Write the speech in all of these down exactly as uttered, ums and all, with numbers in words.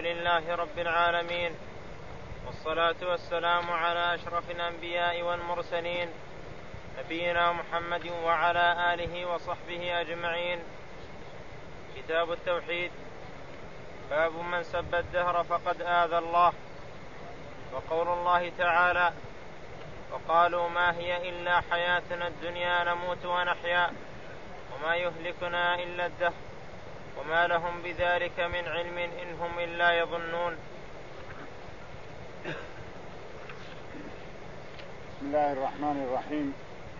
لله رب العالمين، والصلاة والسلام على أشرف الأنبياء والمرسلين، نبينا محمد وعلى آله وصحبه أجمعين. كتاب التوحيد. باب من سب الدهر فقد آذى الله. وقول الله تعالى: وقالوا ما هي إلا حياتنا الدنيا نموت ونحيا وما يهلكنا إلا الدهر وما لهم بذلك من علم إن هم إلا يظنون. بسم الله الرحمن الرحيم.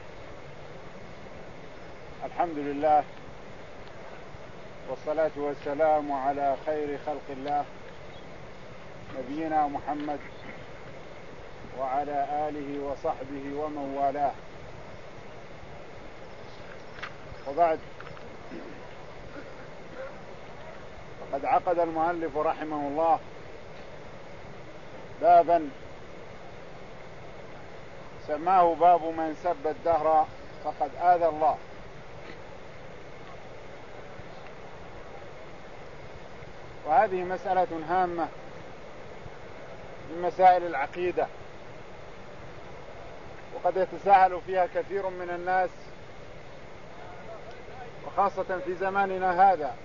الحمد لله والصلاة والسلام على خير خلق الله نبينا محمد وعلى آله وصحبه ومن والاه، وبعد، فقد عقد المؤلف رحمه الله بابا سماه باب من سب الدهر فقد آذى الله. وهذه مسألة هامة من مسائل العقيدة، وقد يتساهل فيها كثير من الناس، وخاصة في زماننا هذا.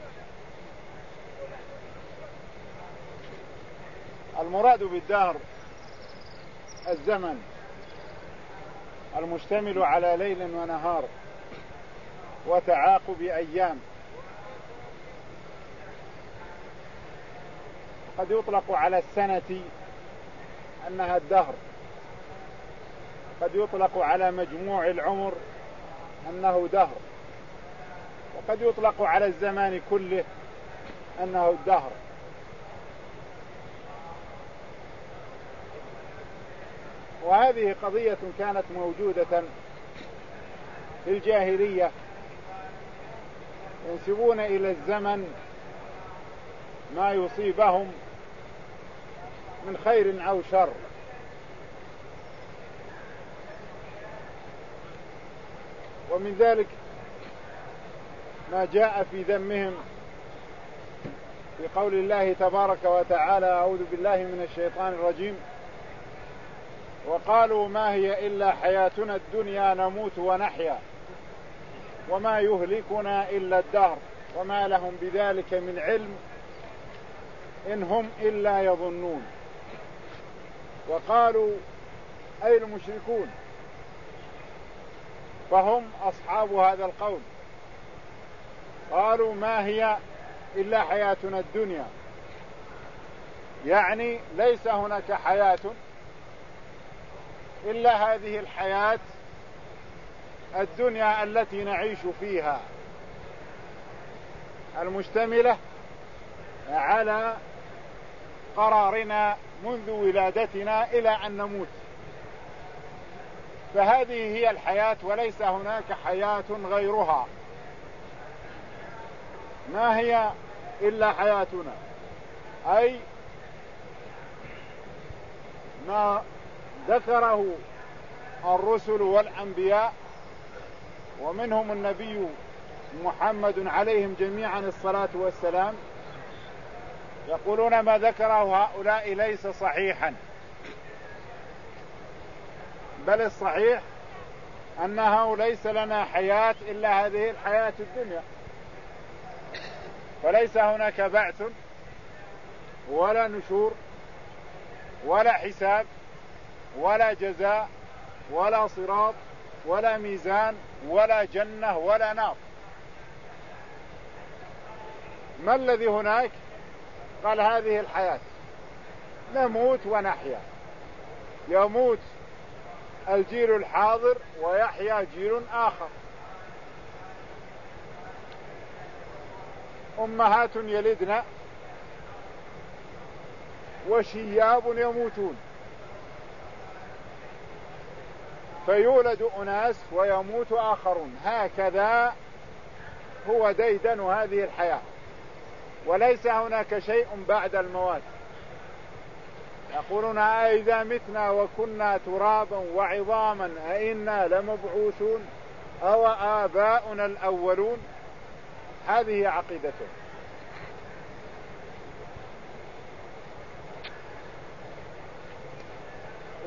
المراد بالدهر الزمن المشتمل على ليل ونهار وتعاقب أيام. قد يطلق على السنة أنها الدهر، قد يطلق على مجموع العمر أنه دهر، وقد يطلق على الزمان كله أنه الدهر. وهذه قضية كانت موجودة في الجاهلية، ينسبون إلى الزمن ما يصيبهم من خير أو شر. ومن ذلك ما جاء في ذمهم في قول الله تبارك وتعالى: أعوذ بالله من الشيطان الرجيم: وقالوا ما هي إلا حياتنا الدنيا نموت ونحيا وما يهلكنا إلا الدهر وما لهم بذلك من علم إن هم إلا يظنون. وقالوا أي المشركون، فهم أصحاب هذا القول، قالوا ما هي إلا حياتنا الدنيا، يعني ليس هناك حياة إلا هذه الحياة الدنيا التي نعيش فيها، المشتملة على قرارنا منذ ولادتنا إلى أن نموت، فهذه هي الحياة وليس هناك حياة غيرها. ما هي إلا حياتنا، أي ما ذكره الرسل والأنبياء، ومنهم النبي محمد عليهم جميعا الصلاة والسلام، يقولون ما ذكره هؤلاء ليس صحيحا، بل الصحيح أنه ليس لنا حياة إلا هذه الحياة الدنيا، فليس هناك بعث ولا نشور ولا حساب ولا جزاء ولا صراط ولا ميزان ولا جنة ولا نار. ما الذي هناك؟ قال هذه الحياة نموت ونحيا، يموت الجيل الحاضر ويحيا جيل آخر. أمهات يلدن وشياب يموتون، فيولد أناس ويموت آخرون، هكذا هو ديدن هذه الحياة، وليس هناك شيء بعد الموت. يقولون أئذا متنا وكنا ترابا وعظاما أئنا لمبعوثون أو آباؤنا الأولون. هذه عقيدته.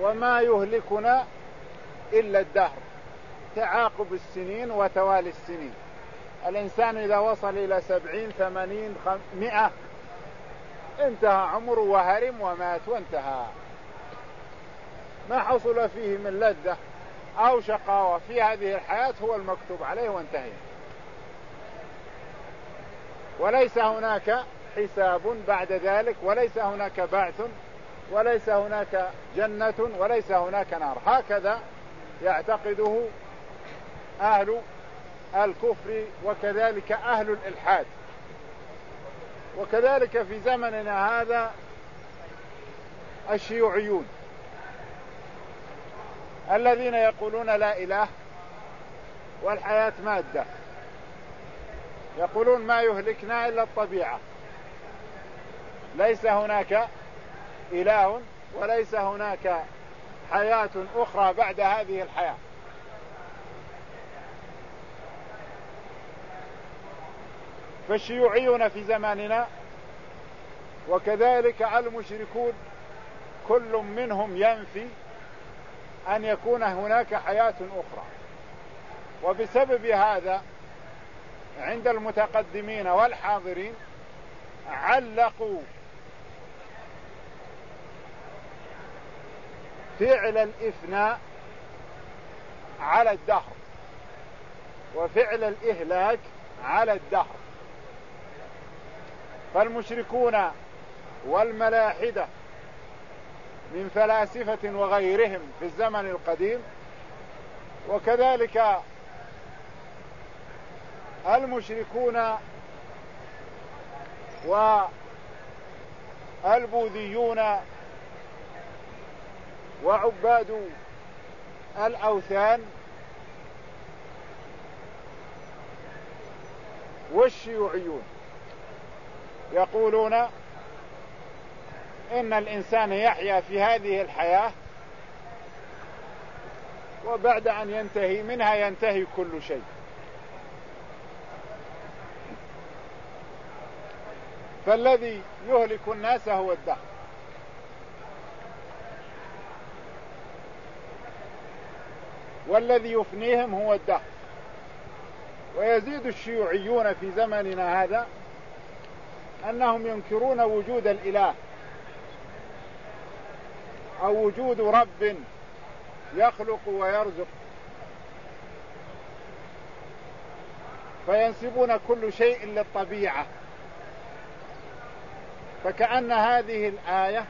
وما يهلكنا إلا الدهر، تعاقب السنين وتوالي السنين. الإنسان إذا وصل إلى سبعين ثمانين مئة انتهى عمره وهرم ومات وانتهى، ما حصل فيه من لذة أو شقاوة في هذه الحياة هو المكتوب عليه وانتهى، وليس هناك حساب بعد ذلك، وليس هناك بعث، وليس هناك جنة، وليس هناك نار. هكذا يعتقده أهل الكفر وكذلك أهل الإلحاد. وكذلك في زمننا هذا الشيوعيون الذين يقولون لا إله والحياة مادة، يقولون ما يهلكنا إلا الطبيعة، ليس هناك إله وليس هناك حياة أخرى بعد هذه الحياة. فالشيوعيون في زماننا وكذلك المشركون كل منهم ينفي أن يكون هناك حياة أخرى، وبسبب هذا عند المتقدمين والحاضرين علقوا فعل الإفناء على الدهر وفعل الإهلاك على الدهر. فالمشركون والملاحدة من فلاسفة وغيرهم في الزمن القديم، وكذلك المشركون والبوذيون وعباد الأوثان والشيوعيون يقولون إن الإنسان يحيا في هذه الحياة وبعد أن ينتهي منها ينتهي كل شيء. فالذي يهلك الناس هو الدهر، والذي يفنيهم هو الدهر. ويزيد الشيوعيون في زمننا هذا أنهم ينكرون وجود الإله أو وجود رب يخلق ويرزق، فينسبون كل شيء للطبيعة، فكأن هذه الآية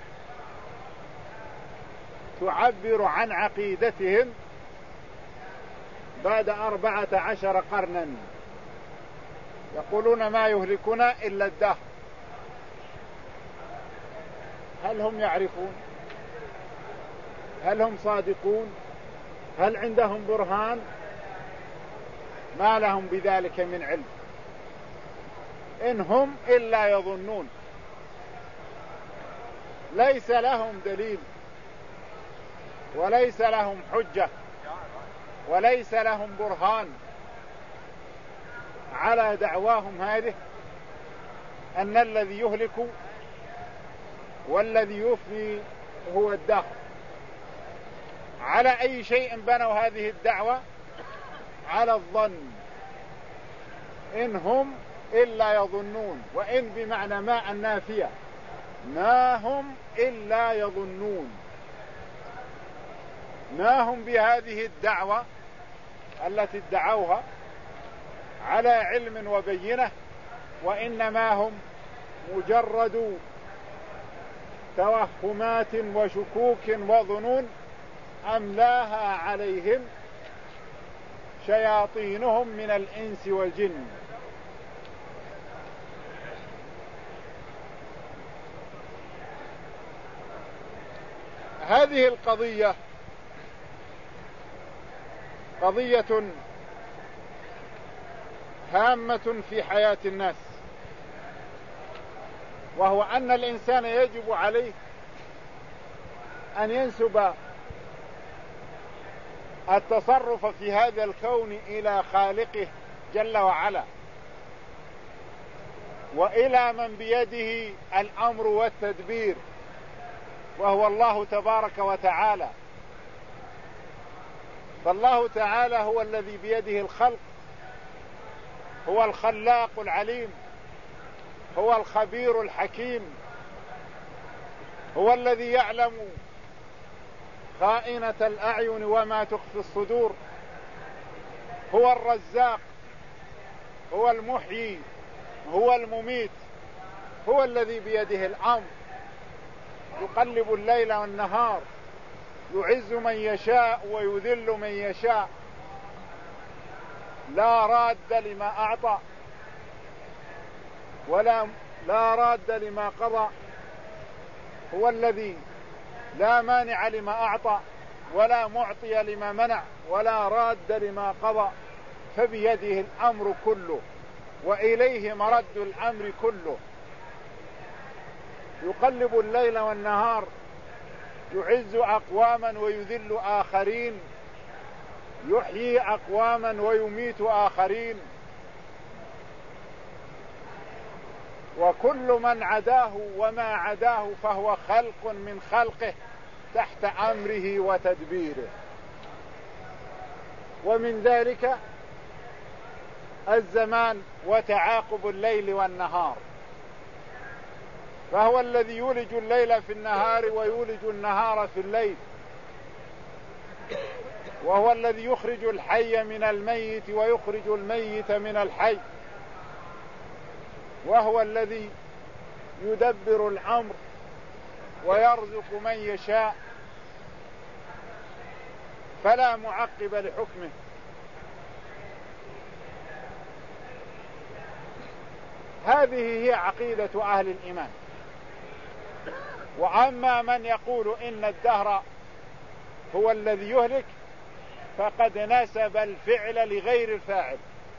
تعبر عن عقيدتهم بعد أربعة عشر قرنا. يقولون ما يهلكنا إلا الدهر. هل هم يعرفون؟ هل هم صادقون؟ هل عندهم برهان؟ ما لهم بذلك من علم، إن هم إلا يظنون، ليس لهم دليل وليس لهم حجة وليس لهم برهان على دعواهم هذه أن الذي يهلك والذي يفني هو الدهر. على أي شيء بنوا هذه الدعوة؟ على الظن، إن هم إلا يظنون، وإن بمعنى ما النافية، ما هم إلا يظنون، ما هم بهذه الدعوة التي ادعوها على علم وبينة، وإنما هم مجرد توهمات وشكوك وظنون أملاها عليهم شياطينهم من الإنس والجن. هذه القضية قضية هامة في حياة الناس، وهو أن الإنسان يجب عليه أن ينسب التصرف في هذا الكون إلى خالقه جل وعلا، وإلى من بيده الأمر والتدبير، وهو الله تبارك وتعالى، فالله تعالى هو الذي بيده الخلق، هو الخلاق العليم، هو الخبير الحكيم، هو الذي يعلم خائنة الأعين وما تخفي الصدور، هو الرزاق، هو المحيي، هو المميت، هو الذي بيده الأمر، يقلب الليل والنهار، يعز من يشاء ويذل من يشاء، لا راد لما أعطى ولا لا راد لما قضى، هو الذي لا مانع لما أعطى ولا معطي لما منع ولا راد لما قضى، فبيده الأمر كله وإليه مرد الأمر كله. يقلب الليل والنهار، يعز أقواما ويذل آخرين، يحيي أقواما ويميت آخرين، وكل من عداه وما عداه فهو خلق من خلقه تحت أمره وتدبيره. ومن ذلك الزمان وتعاقب الليل والنهار، فهو الذي يولج الليل في النهار ويولج النهار في الليل، وهو الذي يخرج الحي من الميت ويخرج الميت من الحي، وهو الذي يدبر الأمر ويرزق من يشاء، فلا معقب لحكمه. هذه هي عقيدة أهل الإيمان. وأما من يقول إن الدهر هو الذي يهلك فقد نسب الفعل لغير الفاعل،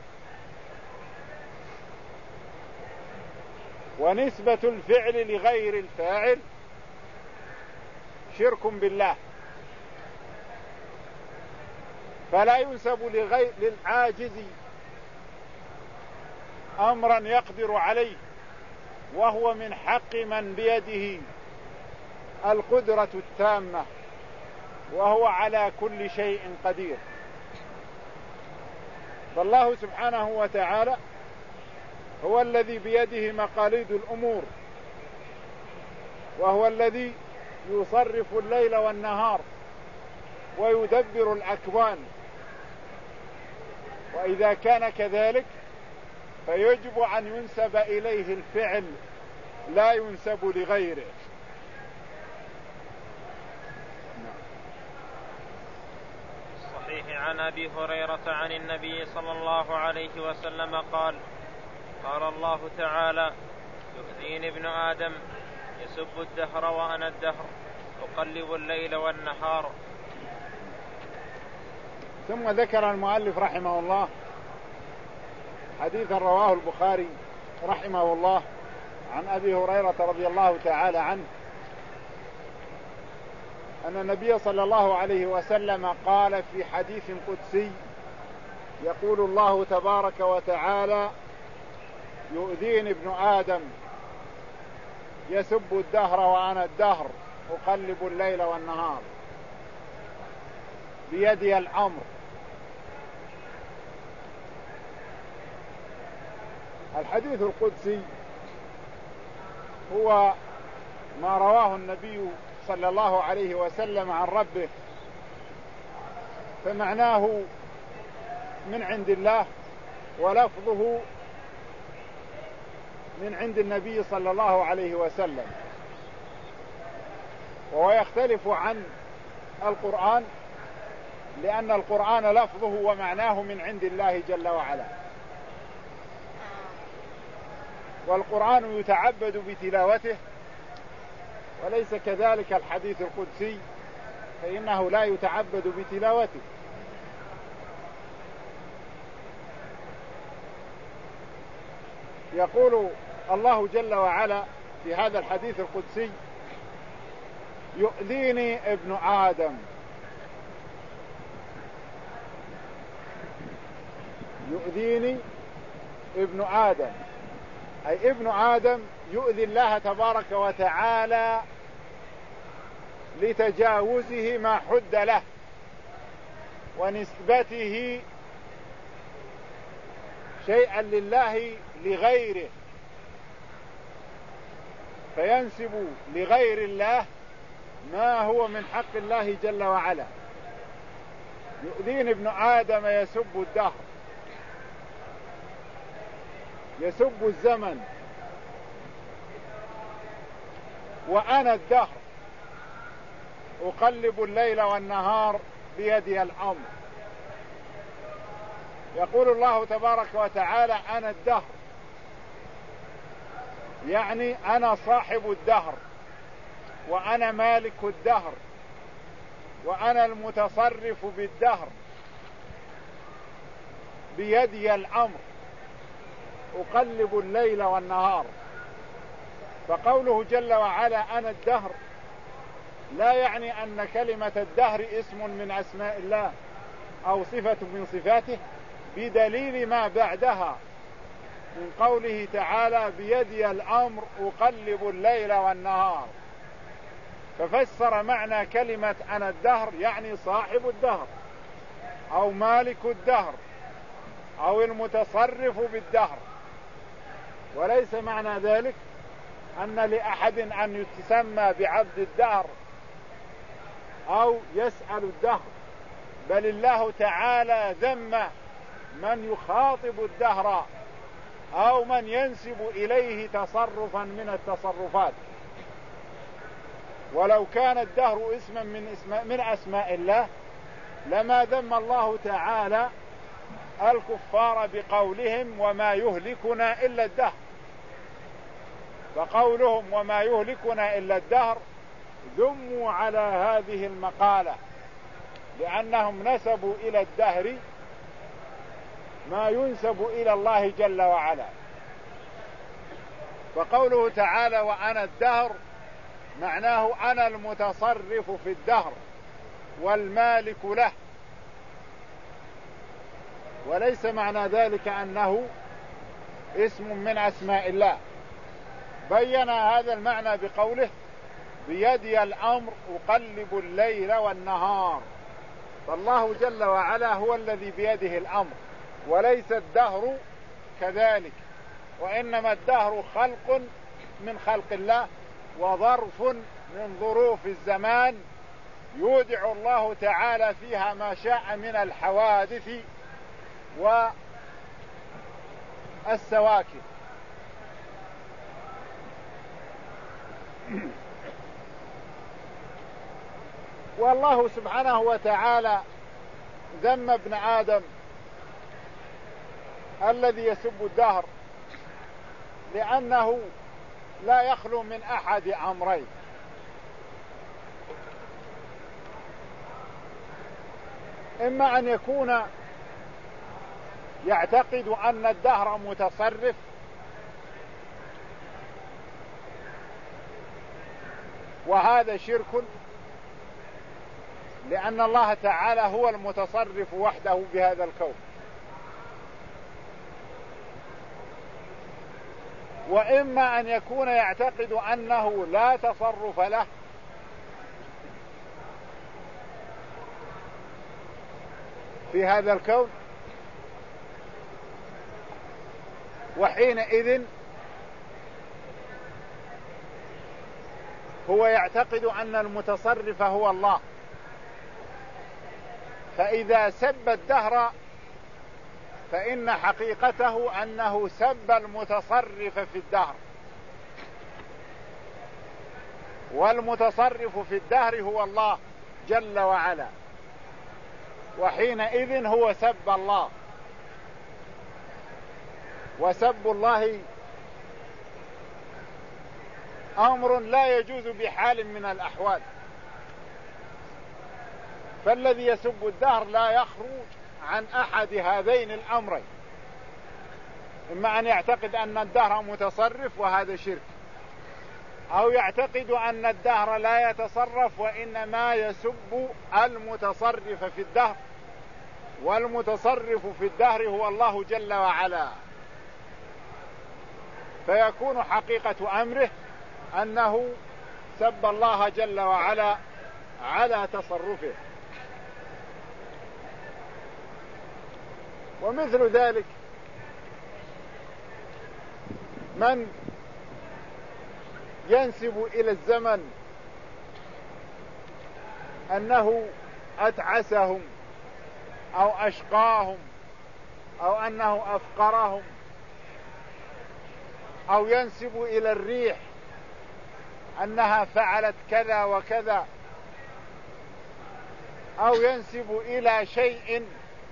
ونسبة الفعل لغير الفاعل شرك بالله، فلا ينسب لغير للعاجز أمرا يقدر عليه، وهو من حق من بيده القدرة التامة وهو على كل شيء قدير. فالله سبحانه وتعالى هو الذي بيده مقاليد الأمور، وهو الذي يصرف الليل والنهار ويدبر الأكوان، وإذا كان كذلك فيجب أن ينسب إليه الفعل لا ينسب لغيره. صحيح عن أبي هريرة عن النبي صلى الله عليه وسلم قال: قال الله تعالى: يؤذيني ابن آدم يسب الدهر وأنا الدهر أقلب الليل والنهار. ثم ذكر المؤلف رحمه الله حديثا رواه البخاري رحمه الله عن أبي هريرة رضي الله تعالى عنه أن النبي صلى الله عليه وسلم قال في حديث قدسي: يقول الله تبارك وتعالى: يؤذيني ابن آدم يسب الدهر وأنا الدهر أقلب الليل والنهار، بيدي الأمر. الحديث القدسي هو ما رواه النبي صلى الله عليه وسلم عن ربه، فمعناه من عند الله ولفظه من عند النبي صلى الله عليه وسلم، وهو يختلف عن القرآن لأن القرآن لفظه ومعناه من عند الله جل وعلا، والقرآن يتعبد بتلاوته، وليس كذلك الحديث القدسي فإنه لا يتعبد بتلاوته. يقول الله جل وعلا في هذا الحديث القدسي: يؤذيني ابن آدم. يؤذيني ابن آدم أي ابن آدم يؤذي الله تبارك وتعالى لتجاوزه ما حد له ونسبته شيئا لله لغيره، فينسب لغير الله ما هو من حق الله جل وعلا. يؤذين ابن آدم يسب الدهر، يسب الزمن، وأنا الدهر أقلب الليل والنهار بيدي الأمر. يقول الله تبارك وتعالى أنا الدهر، يعني أنا صاحب الدهر، وأنا مالك الدهر، وأنا المتصرف بالدهر، بيدي الأمر، أقلب الليل والنهار. فقوله جل وعلا أنا الدهر لا يعني أن كلمة الدهر اسم من أسماء الله أو صفة من صفاته، بدليل ما بعدها من قوله تعالى بيدي الأمر أقلب الليل والنهار، ففسر معنى كلمة أنا الدهر يعني صاحب الدهر أو مالك الدهر أو المتصرف بالدهر. وليس معنى ذلك أن لأحد أن يتسمى بعبد الدهر أو يسأل الدهر، بل الله تعالى ذم من يخاطب الدهر أو من ينسب إليه تصرفا من التصرفات. ولو كان الدهر اسما من, اسم من أسماء الله لما ذم الله تعالى الكفار بقولهم وما يهلكنا إلا الدهر. فقولهم وما يهلكنا إلا الدهر ذموا على هذه المقالة، لأنهم نسبوا إلى الدهر ما ينسب إلى الله جل وعلا. فقوله تعالى وأنا الدهر معناه أنا المتصرف في الدهر والمالك له، وليس معنى ذلك أنه اسم من أسماء الله. بين هذا المعنى بقوله بيدي الأمر أقلب الليل والنهار. فالله جل وعلا هو الذي بيده الأمر، وليس الدهر كذلك، وإنما الدهر خلق من خلق الله وظرف من ظروف الزمان يودع الله تعالى فيها ما شاء من الحوادث والسواكن. والله سبحانه وتعالى ذم ابن آدم الذي يسب الدهر لأنه لا يخلو من أحد أمرين: إما أن يكون يعتقد أن الدهر متصرف، وهذا شرك، لأن الله تعالى هو المتصرف وحده بهذا الكون. وإما أن يكون يعتقد أنه لا تصرف له، في هذا الكون، وحينئذ هو يعتقد أن المتصرف هو الله. فإذا سب الدهر فإن حقيقته أنه سب المتصرف في الدهر، والمتصرف في الدهر هو الله جل وعلا، وحينئذ هو سب الله. وسب الله أمر لا يجوز بحال من الأحوال. فالذي يسب الدهر لا يخرج عن أحد هذين الأمرين: إما أن يعتقد أن الدهر متصرف وهذا شرك، أو يعتقد أن الدهر لا يتصرف وإنما يسب المتصرف في الدهر، والمتصرف في الدهر هو الله جل وعلا. فيكون حقيقة أمره أنه سب الله جل وعلا على تصرفه. ومثل ذلك من ينسب إلى الزمن أنه أتعسهم أو أشقاهم أو أنه أفقرهم، أو ينسب إلى الريح أنها فعلت كذا وكذا، أو ينسب إلى شيء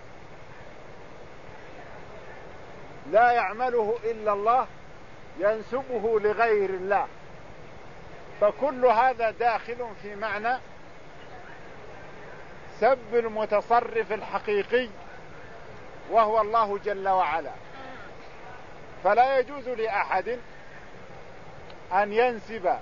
لا يعمله إلا الله ينسبه لغير الله، فكل هذا داخل في معنى سب المتصرف الحقيقي وهو الله جل وعلا. فلا يجوز لأحد أن ينسب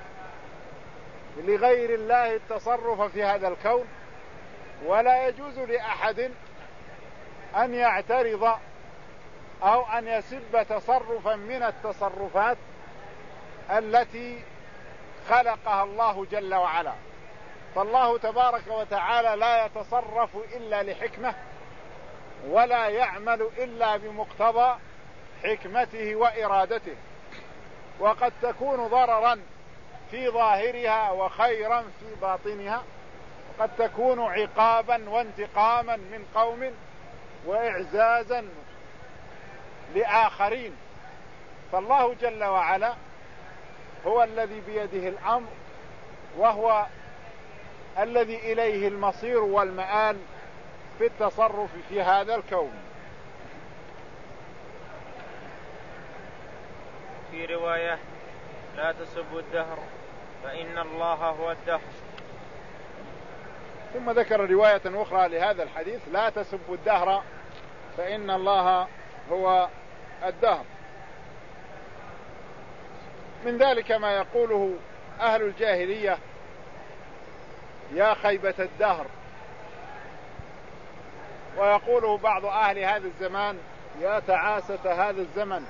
لغير الله التصرف في هذا الكون، ولا يجوز لأحد أن يعترض أو أن يسب تصرفا من التصرفات التي خلقها الله جل وعلا. فالله تبارك وتعالى لا يتصرف إلا لحكمة، ولا يعمل إلا بمقتضى حكمته وإرادته، وقد تكون ضررا في ظاهرها وخيرا في باطنها، وقد تكون عقابا وانتقاما من قوم وإعزازا لآخرين. فالله جل وعلا هو الذي بيده الأمر، وهو الذي إليه المصير والمآل في التصرف في هذا الكون. في رواية: لا تسبوا الدهر فإن الله هو الدهر. ثم ذكر رواية أخرى لهذا الحديث: لا تسبوا الدهر فإن الله هو الدهر. من ذلك ما يقوله أهل الجاهلية: يا خيبة الدهر، ويقوله بعض أهل هذا الزمان: يا تعاسة هذا الزمن.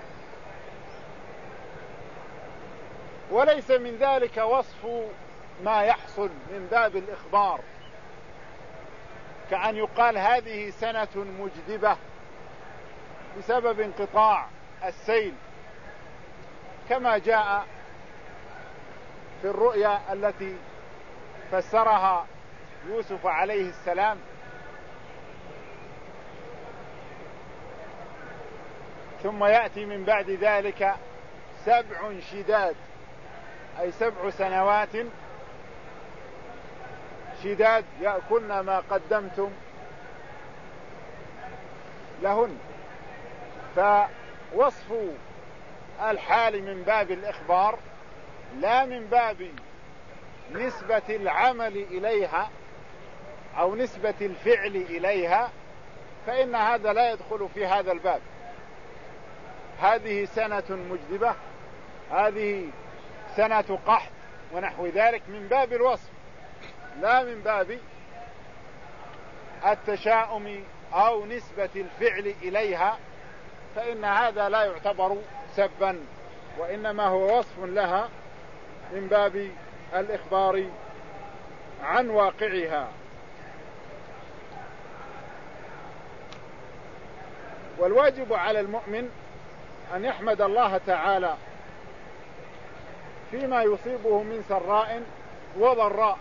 وليس من ذلك وصف ما يحصل من باب الإخبار، كأن يقال هذه سنة مجدبة بسبب انقطاع السيل، كما جاء في الرؤيا التي فسرها يوسف عليه السلام: ثم يأتي من بعد ذلك سبع شداد، أي سبع سنوات شداد يأكلن ما قدمتم لهن. فوصف الحال من باب الإخبار، لا من باب نسبة العمل إليها أو نسبة الفعل إليها، فإن هذا لا يدخل في هذا الباب. هذه سنة مجدبة، هذه سنة قحط ونحو ذلك، من باب الوصف، لا من باب التشاؤم أو نسبة الفعل إليها، فإن هذا لا يعتبر سبا، وإنما هو وصف لها من باب الإخبار عن واقعها. والواجب على المؤمن أن يحمد الله تعالى فيما يصيبه من سراء وضراء،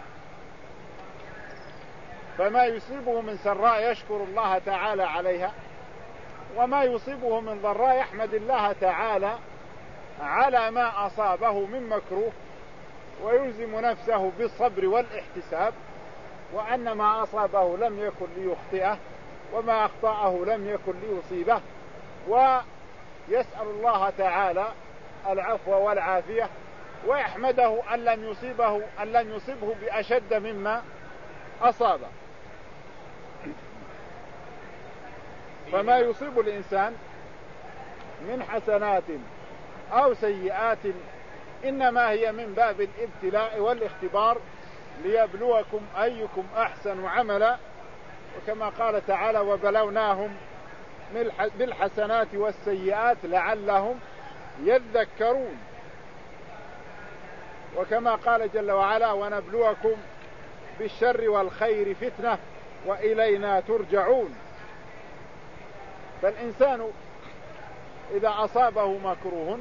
فما يصيبه من سراء يشكر الله تعالى عليها، وما يصيبه من ضراء يحمد الله تعالى على ما أصابه من مكروه، ويلزم نفسه بالصبر والاحتساب، وأن ما أصابه لم يكن ليخطئه، وما أخطأه لم يكن ليصيبه، ويسأل الله تعالى العفو والعافية، ويحمده أن لم يصيبه أن لم يصيبه بأشد مما أصابه. فما يصيب الإنسان من حسنات أو سيئات إنما هي من باب الابتلاء والاختبار، ليبلوكم أيكم أحسن عملا، وكما قال تعالى: وبلوناهم بالحسنات والسيئات لعلهم يذكرون. وكما قال جل وعلا: ونبلوكم بالشر والخير فتنة وإلينا ترجعون. فالإنسان إذا أصابه مكروه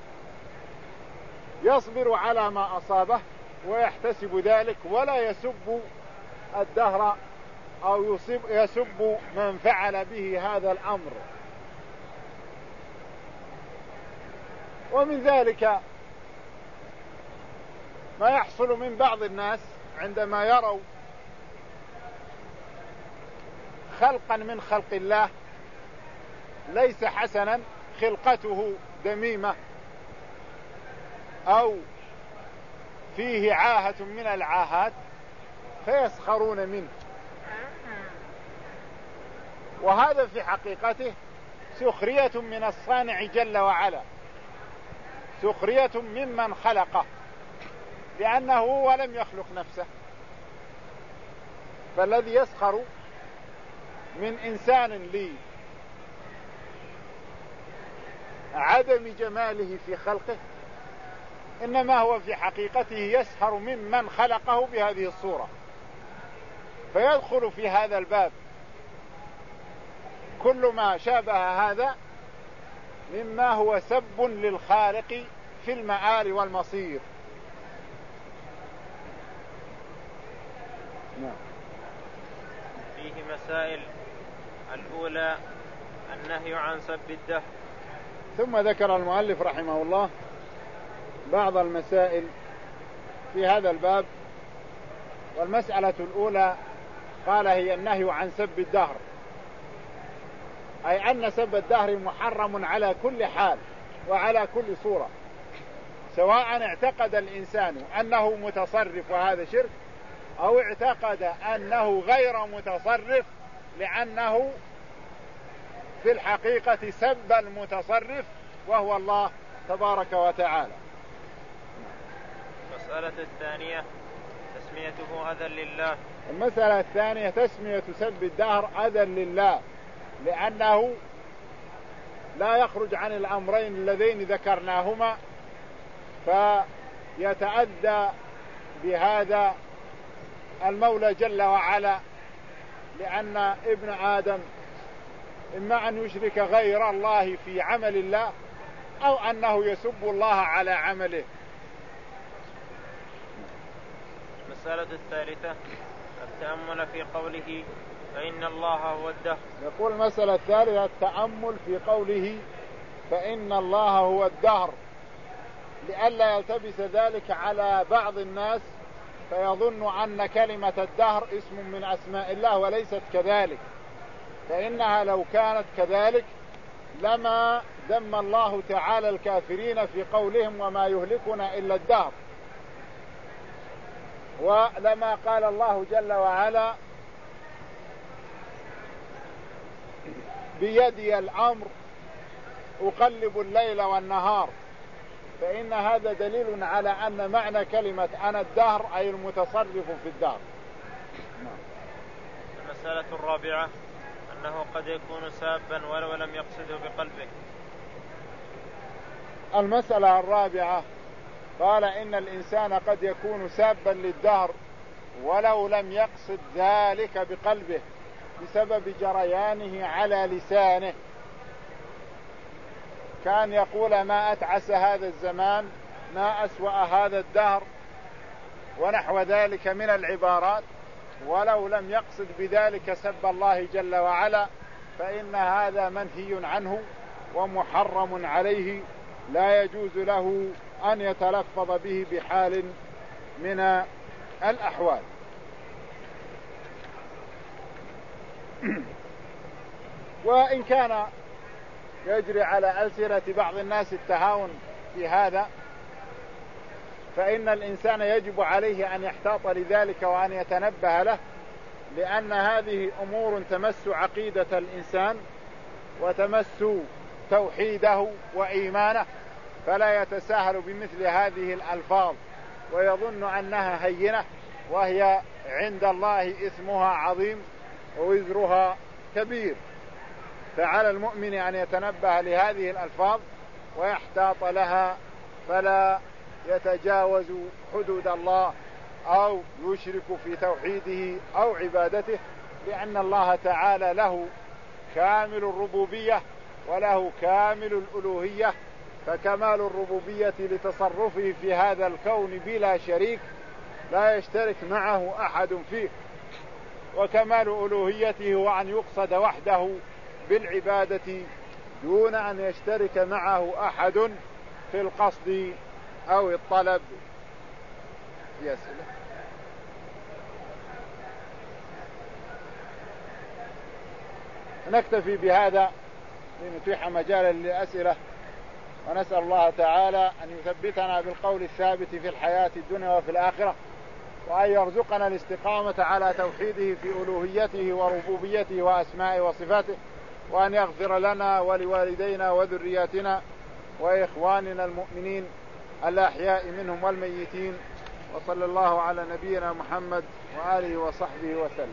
يصبر على ما أصابه ويحتسب ذلك، ولا يسب الدهر أو يسب, يسب من فعل به هذا الأمر. ومن ذلك ما يحصل من بعض الناس عندما يروا خلقا من خلق الله ليس حسنا، خلقته ذميمة أو فيه عاهة من العاهات، فيسخرون منه. وهذا في حقيقته سخرية من الصانع جل وعلا، سخرية ممن خلقه، لأنه هو لم يخلق نفسه. فالذي يسخر من إنسان لعدم جماله في خلقه إنما هو في حقيقته يسخر ممن خلقه بهذه الصورة، فيدخل في هذا الباب كل ما شابه هذا مما هو سب للخالق في المآل والمصير. نعم. فيه مسائل. الأولى النهي عن سب الدهر. ثم ذكر المؤلف رحمه الله بعض المسائل في هذا الباب. والمسألة الأولى قال هي النهي عن سب الدهر، أي أن سب الدهر محرم على كل حال وعلى كل صورة، سواء اعتقد الإنسان أنه متصرف وهذا شرك، أو اعتقد أنه غير متصرف لأنه في الحقيقة سب المتصرف وهو الله تبارك وتعالى. المسألة الثانية تسميته أذى لله. المسألة الثانية تسمية سب الدهر أذى لله، لأنه لا يخرج عن الأمرين اللذين ذكرناهما، فيتأذى بهذا المولى جل وعلا، لأن ابن آدم إما أن يشرك غير الله في عمل الله أو أنه يسب الله على عمله. المسألة الثالثة التأمل في قوله فإن الله هو الدهر. يقول المسألة الثالثة التأمل في قوله فإن الله هو الدهر، لئلا يلتبس ذلك على بعض الناس فيظن أن كلمة الدهر اسم من أسماء الله وليست كذلك، فإنها لو كانت كذلك لما ذم الله تعالى الكافرين في قولهم وما يهلكنا إلا الدهر، ولما قال الله جل وعلا بيدي الأمر أقلب الليل والنهار، فإن هذا دليل على أن معنى كلمة أنا الدهر أي المتصرف في الدهر. المسألة الرابعة أنه قد يكون سابا ولو لم يقصده بقلبه. المسألة الرابعة قال إن الإنسان قد يكون سابا للدهر ولو لم يقصد ذلك بقلبه بسبب جريانه على لسانه، كان يقول ما أتعس هذا الزمان، ما أسوأ هذا الدهر، ونحو ذلك من العبارات، ولو لم يقصد بذلك سب الله جل وعلا، فإن هذا منهي عنه ومحرم عليه، لا يجوز له أن يتلفظ به بحال من الأحوال. وإن كان يجري على ألسنة بعض الناس التهاون في هذا، فإن الإنسان يجب عليه أن يحتاط لذلك وأن يتنبه له، لأن هذه أمور تمس عقيدة الإنسان وتمس توحيده وإيمانه، فلا يتساهل بمثل هذه الألفاظ ويظن أنها هينة، وهي عند الله إثمها عظيم ووزرها كبير. فعلى المؤمن أن يتنبه لهذه الألفاظ ويحتاط لها، فلا يتجاوز حدود الله أو يشرك في توحيده أو عبادته، لأن الله تعالى له كامل الربوبية وله كامل الألوهية، فكمال الربوبية لتصرفه في هذا الكون بلا شريك لا يشترك معه أحد فيه، وكمال ألوهيته هو أن يقصد وحده بالعبادة دون أن يشترك معه أحد في القصد أو الطلب. يسأل. نكتفي بهذا لنتيح مجالا للأسئلة، ونسأل الله تعالى أن يثبتنا بالقول الثابت في الحياة الدنيا وفي الآخرة، وأن يرزقنا الاستقامة على توحيده في ألوهيته وربوبيته وأسمائه وصفاته، وأن يغفر لنا ولوالدينا وذرياتنا وإخواننا المؤمنين الأحياء منهم والميتين، وصلى الله على نبينا محمد وآله وصحبه وسلم.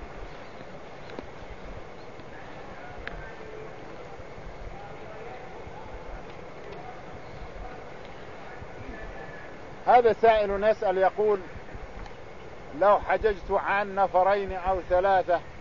هذا سائل يسأل يقول: لو حججت عن نفرين أو ثلاثة